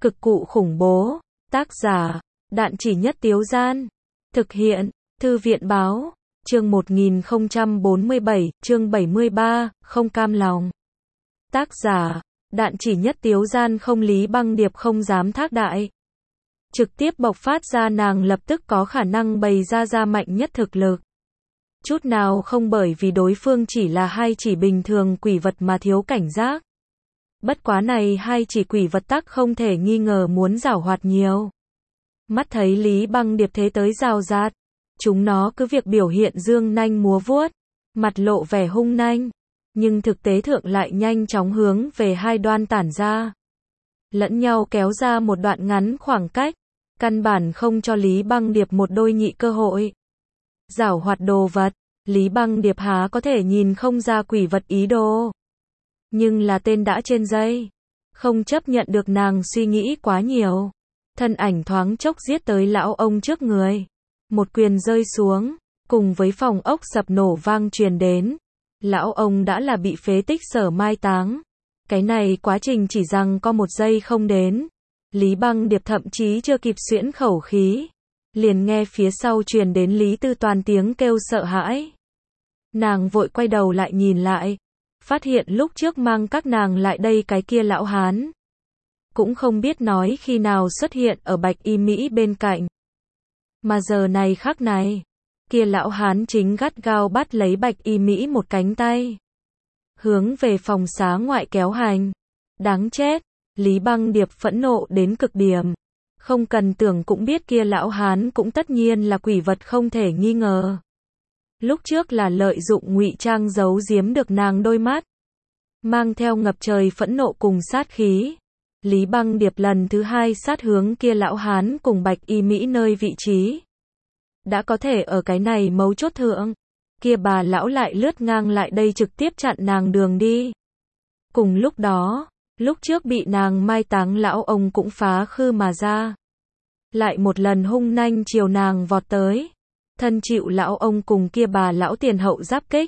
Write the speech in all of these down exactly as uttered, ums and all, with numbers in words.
Cực cụ khủng bố. Tác giả, Đạn Chỉ Nhất Tiếu Gian. Thực hiện, Thư viện báo. Chương một nghìn không trăm bốn mươi bảy, chương bảy mươi ba, không cam lòng. Tác giả, Đạn Chỉ Nhất Tiếu Gian. Không, Lý Băng Điệp không dám thác đại. Trực tiếp bộc phát ra, nàng lập tức có khả năng bày ra ra mạnh nhất thực lực. Chút nào không bởi vì đối phương chỉ là hai chỉ bình thường quỷ vật mà thiếu cảnh giác. Bất quá này hai chỉ quỷ vật tắc không thể nghi ngờ muốn giảo hoạt nhiều. Mắt thấy Lý Băng Điệp thế tới rào rạt, chúng nó cứ việc biểu hiện dương nanh múa vuốt, mặt lộ vẻ hung nanh, nhưng thực tế thượng lại nhanh chóng hướng về hai đoan tản ra. Lẫn nhau kéo ra một đoạn ngắn khoảng cách, căn bản không cho Lý Băng Điệp một đôi nhị cơ hội. Giảo hoạt đồ vật, Lý Băng Điệp há có thể nhìn không ra quỷ vật ý đồ. Nhưng là tên đã trên dây, không chấp nhận được nàng suy nghĩ quá nhiều. Thân ảnh thoáng chốc giết tới lão ông trước người. Một quyền rơi xuống, cùng với phòng ốc sập nổ vang truyền đến. Lão ông đã là bị phế tích sở mai táng. Cái này quá trình chỉ rằng có một giây không đến. Lý Băng Điệp thậm chí chưa kịp xuyễn khẩu khí, liền nghe phía sau truyền đến Lý Tư Toàn tiếng kêu sợ hãi. Nàng vội quay đầu lại nhìn lại, phát hiện lúc trước mang các nàng lại đây cái kia lão hán, cũng không biết nói khi nào xuất hiện ở Bạch Y Mỹ bên cạnh. Mà giờ này khắc này, kia lão hán chính gắt gao bắt lấy Bạch Y Mỹ một cánh tay, hướng về phòng xá ngoại kéo hành. Đáng chết, Lý Băng Điệp phẫn nộ đến cực điểm. Không cần tưởng cũng biết kia lão hán cũng tất nhiên là quỷ vật không thể nghi ngờ. Lúc trước là lợi dụng ngụy trang giấu giếm được nàng đôi mắt, mang theo ngập trời phẫn nộ cùng sát khí. Lý Băng Điệp lần thứ hai sát hướng kia lão hán cùng Bạch Y Mỹ nơi vị trí. Đã có thể ở cái này mấu chốt thượng, kia bà lão lại lướt ngang lại đây trực tiếp chặn nàng đường đi. Cùng lúc đó, lúc trước bị nàng mai táng lão ông cũng phá khư mà ra, lại một lần hung nanh chiều nàng vọt tới. Thân chịu lão ông cùng kia bà lão tiền hậu giáp kích.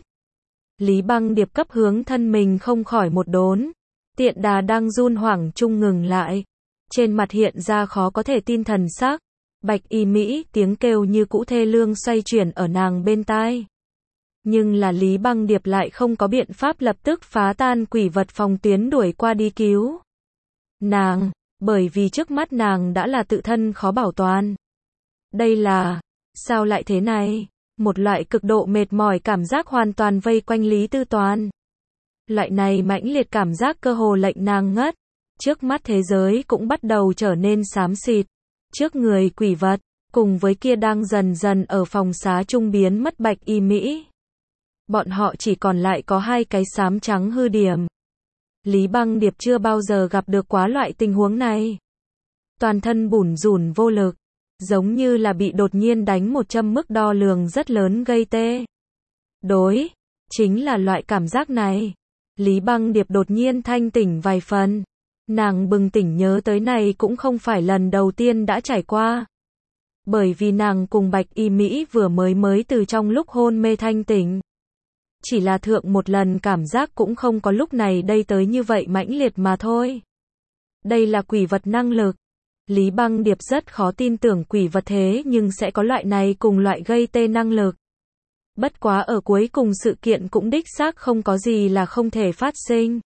Lý Băng Điệp cấp hướng thân mình không khỏi một đốn. Tiện đà đang run hoảng trung ngừng lại. Trên mặt hiện ra khó có thể tin thần sắc. Bạch Y Mỹ tiếng kêu như cũ thê lương xoay chuyển ở nàng bên tai. Nhưng là Lý Băng Điệp lại không có biện pháp lập tức phá tan quỷ vật phòng tuyến đuổi qua đi cứu nàng, bởi vì trước mắt nàng đã là tự thân khó bảo toàn. Đây là, sao lại thế này? Một loại cực độ mệt mỏi cảm giác hoàn toàn vây quanh Lý Tư Toàn. Loại này mãnh liệt cảm giác cơ hồ lệnh nàng ngất. Trước mắt thế giới cũng bắt đầu trở nên xám xịt. Trước người quỷ vật, cùng với kia đang dần dần ở phòng xá trung biến mất Bạch Y Mỹ. Bọn họ chỉ còn lại có hai cái xám trắng hư điểm. Lý Băng Điệp chưa bao giờ gặp được quá loại tình huống này. Toàn thân bủn rủn vô lực, giống như là bị đột nhiên đánh một châm mức đo lường rất lớn gây tê. Đối, chính là loại cảm giác này. Lý Băng Điệp đột nhiên thanh tỉnh vài phần. Nàng bừng tỉnh nhớ tới này cũng không phải lần đầu tiên đã trải qua. Bởi vì nàng cùng Bạch Y Mỹ vừa mới mới từ trong lúc hôn mê thanh tỉnh. Chỉ là thượng một lần cảm giác cũng không có lúc này đây tới như vậy mãnh liệt mà thôi. Đây là quỷ vật năng lực. Lý Băng Điệp rất khó tin tưởng quỷ vật thế nhưng sẽ có loại này cùng loại gây tê năng lực. Bất quá ở cuối cùng sự kiện cũng đích xác không có gì là không thể phát sinh.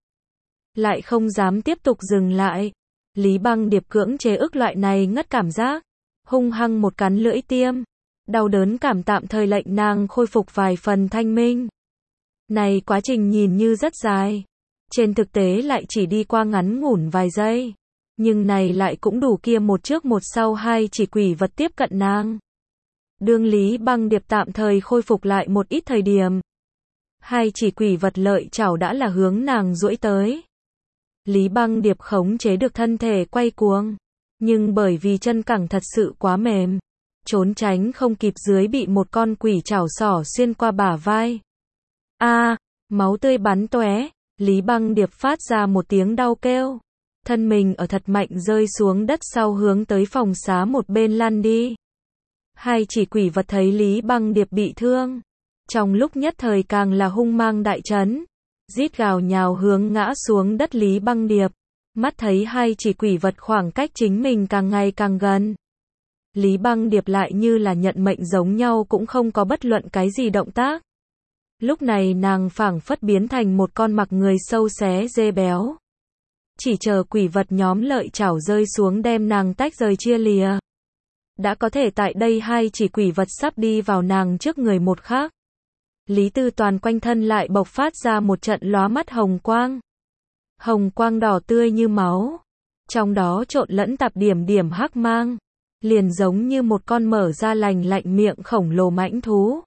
Lại không dám tiếp tục dừng lại. Lý Băng Điệp cưỡng chế ức loại này ngất cảm giác. Hung hăng một cắn lưỡi tiêm. Đau đớn cảm tạm thời lệnh nàng khôi phục vài phần thanh minh. Này quá trình nhìn như rất dài. Trên thực tế lại chỉ đi qua ngắn ngủn vài giây. Nhưng này lại cũng đủ kia một trước một sau hai chỉ quỷ vật tiếp cận nàng. Đương Lý Băng Điệp tạm thời khôi phục lại một ít thời điểm. Hai chỉ quỷ vật lợi chảo đã là hướng nàng duỗi tới. Lý Băng Điệp khống chế được thân thể quay cuồng. Nhưng bởi vì chân cẳng thật sự quá mềm. Trốn tránh không kịp dưới bị một con quỷ chảo sỏ xuyên qua bả vai. A, à, máu tươi bắn tóe. Lý Băng Điệp phát ra một tiếng đau kêu. Thân mình ở thật mạnh rơi xuống đất sau hướng tới phòng xá một bên lăn đi. Hai chỉ quỷ vật thấy Lý Băng Điệp bị thương. Trong lúc nhất thời càng là hung mang đại chấn. Rít gào nhào hướng ngã xuống đất Lý Băng Điệp. Mắt thấy hai chỉ quỷ vật khoảng cách chính mình càng ngày càng gần. Lý Băng Điệp lại như là nhận mệnh giống nhau cũng không có bất luận cái gì động tác. Lúc này nàng phảng phất biến thành một con mặc người sâu xé dê béo. Chỉ chờ quỷ vật nhóm lợi chảo rơi xuống đem nàng tách rời chia lìa. Đã có thể tại đây hai chỉ quỷ vật sắp đi vào nàng trước người một khác. Lý Tư Toàn quanh thân lại bộc phát ra một trận lóa mắt hồng quang. Hồng quang đỏ tươi như máu. Trong đó trộn lẫn tạp điểm điểm hắc mang. Liền giống như một con mở ra lành lạnh miệng khổng lồ mãnh thú.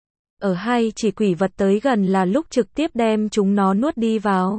Ở hai chỉ quỷ vật tới gần là lúc trực tiếp đem chúng nó nuốt đi vào.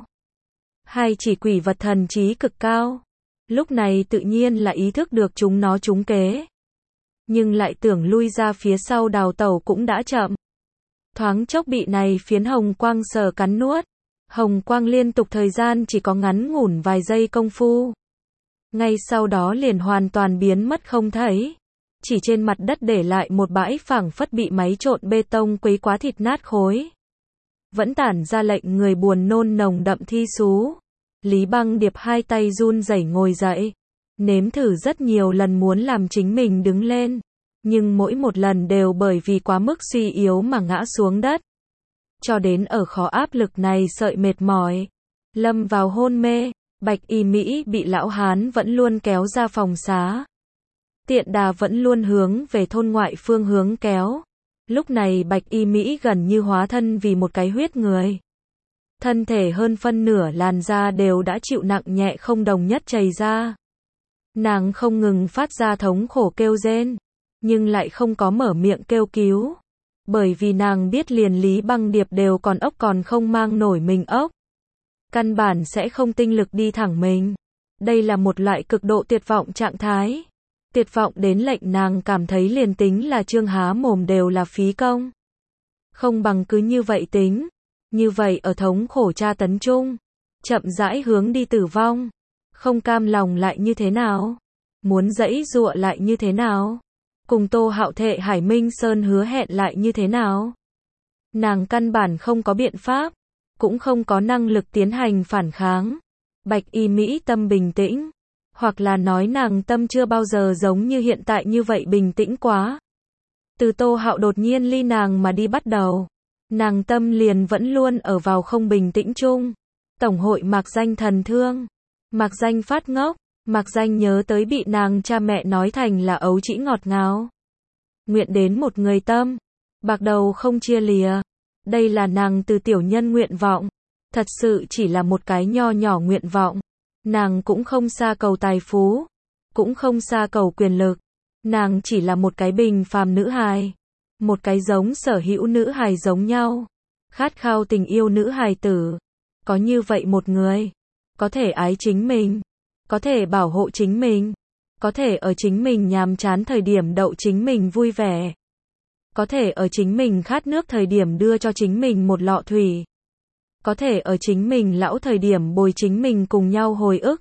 Hai chỉ quỷ vật thần trí cực cao. Lúc này tự nhiên là ý thức được chúng nó trúng kế. Nhưng lại tưởng lui ra phía sau đào tẩu cũng đã chậm. Thoáng chốc bị này phiến hồng quang sờ cắn nuốt. Hồng quang liên tục thời gian chỉ có ngắn ngủn vài giây công phu. Ngay sau đó liền hoàn toàn biến mất không thấy. Chỉ trên mặt đất để lại một bãi phẳng phất bị máy trộn bê tông quấy quá thịt nát khối. Vẫn tản ra lệnh người buồn nôn nồng đậm thi xú. Lý Băng Điệp hai tay run rẩy ngồi dậy. Nếm thử rất nhiều lần muốn làm chính mình đứng lên. Nhưng mỗi một lần đều bởi vì quá mức suy yếu mà ngã xuống đất. Cho đến ở khó áp lực này sợi mệt mỏi. Lâm vào hôn mê. Bạch Y Mỹ bị lão hán vẫn luôn kéo ra phòng xá. Tiện đà vẫn luôn hướng về thôn ngoại phương hướng kéo. Lúc này Bạch Y Mỹ gần như hóa thân vì một cái huyết người. Thân thể hơn phân nửa làn da đều đã chịu nặng nhẹ không đồng nhất chảy ra. Nàng không ngừng phát ra thống khổ kêu rên, nhưng lại không có mở miệng kêu cứu. Bởi vì nàng biết liền Lý Băng Điệp đều còn ốc còn không mang nổi mình ốc. Căn bản sẽ không tinh lực đi thẳng mình. Đây là một loại cực độ tuyệt vọng trạng thái. Tuyệt vọng đến lệnh nàng cảm thấy liền tính là trương há mồm đều là phí công. Không bằng cứ như vậy tính. Như vậy ở thống khổ tra tấn chung. Chậm rãi hướng đi tử vong. Không cam lòng lại như thế nào? Muốn giãy giụa lại như thế nào? Cùng Tô Hạo thệ Hải Minh Sơn hứa hẹn lại như thế nào? Nàng căn bản không có biện pháp. Cũng không có năng lực tiến hành phản kháng. Bạch Y Mỹ tâm bình tĩnh. Hoặc là nói nàng tâm chưa bao giờ giống như hiện tại như vậy bình tĩnh quá. Từ Tô Hạo đột nhiên ly nàng mà đi bắt đầu. Nàng tâm liền vẫn luôn ở vào không bình tĩnh chung. Tổng hội mạc danh thần thương. Mạc danh phát ngốc. Mạc danh nhớ tới bị nàng cha mẹ nói thành là ấu trĩ ngọt ngào. Nguyện đến một người tâm. Bạc đầu không chia lìa. Đây là nàng từ tiểu nhân nguyện vọng. Thật sự chỉ là một cái nho nhỏ nguyện vọng. Nàng cũng không xa cầu tài phú. Cũng không xa cầu quyền lực. Nàng chỉ là một cái bình phàm nữ hài. Một cái giống sở hữu nữ hài giống nhau. Khát khao tình yêu nữ hài tử. Có như vậy một người. Có thể ái chính mình. Có thể bảo hộ chính mình. Có thể ở chính mình nhàm chán thời điểm đậu chính mình vui vẻ. Có thể ở chính mình khát nước thời điểm đưa cho chính mình một lọ thủy. Có thể ở chính mình lão thời điểm bồi chính mình cùng nhau hồi ức.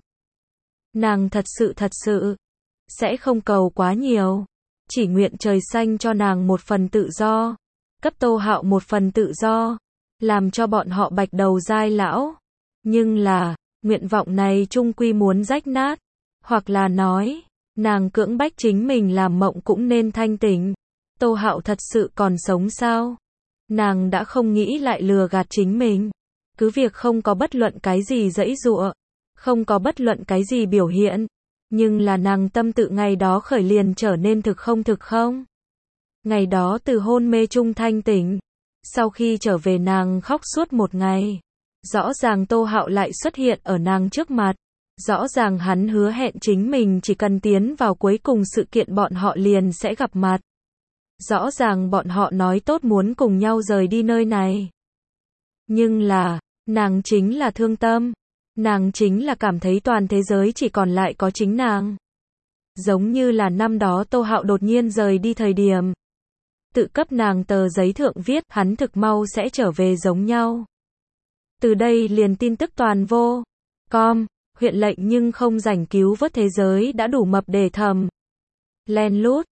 Nàng thật sự thật sự sẽ không cầu quá nhiều. Chỉ nguyện trời xanh cho nàng một phần tự do. Cấp Tô Hạo một phần tự do. Làm cho bọn họ bạch đầu dai lão. Nhưng là, nguyện vọng này chung quy muốn rách nát. Hoặc là nói, nàng cưỡng bách chính mình làm mộng cũng nên thanh tỉnh. Tô Hạo thật sự còn sống sao? Nàng đã không nghĩ lại lừa gạt chính mình. Cứ việc không có bất luận cái gì giãy giụa, không có bất luận cái gì biểu hiện, nhưng là nàng tâm tự ngày đó khởi liền trở nên thực không thực không. Ngày đó từ hôn mê trung thanh tỉnh, sau khi trở về nàng khóc suốt một ngày. Rõ ràng Tô Hạo lại xuất hiện ở nàng trước mặt. Rõ ràng hắn hứa hẹn chính mình chỉ cần tiến vào cuối cùng sự kiện bọn họ liền sẽ gặp mặt. Rõ ràng bọn họ nói tốt muốn cùng nhau rời đi nơi này. Nhưng là, nàng chính là thương tâm. Nàng chính là cảm thấy toàn thế giới chỉ còn lại có chính nàng. Giống như là năm đó Tô Hạo đột nhiên rời đi thời điểm. Tự cấp nàng tờ giấy thượng viết hắn thực mau sẽ trở về giống nhau. Từ đây liền tin tức toàn vô. Com, huyện lệnh nhưng không rảnh cứu vớt thế giới đã đủ mập để thầm. Len lút.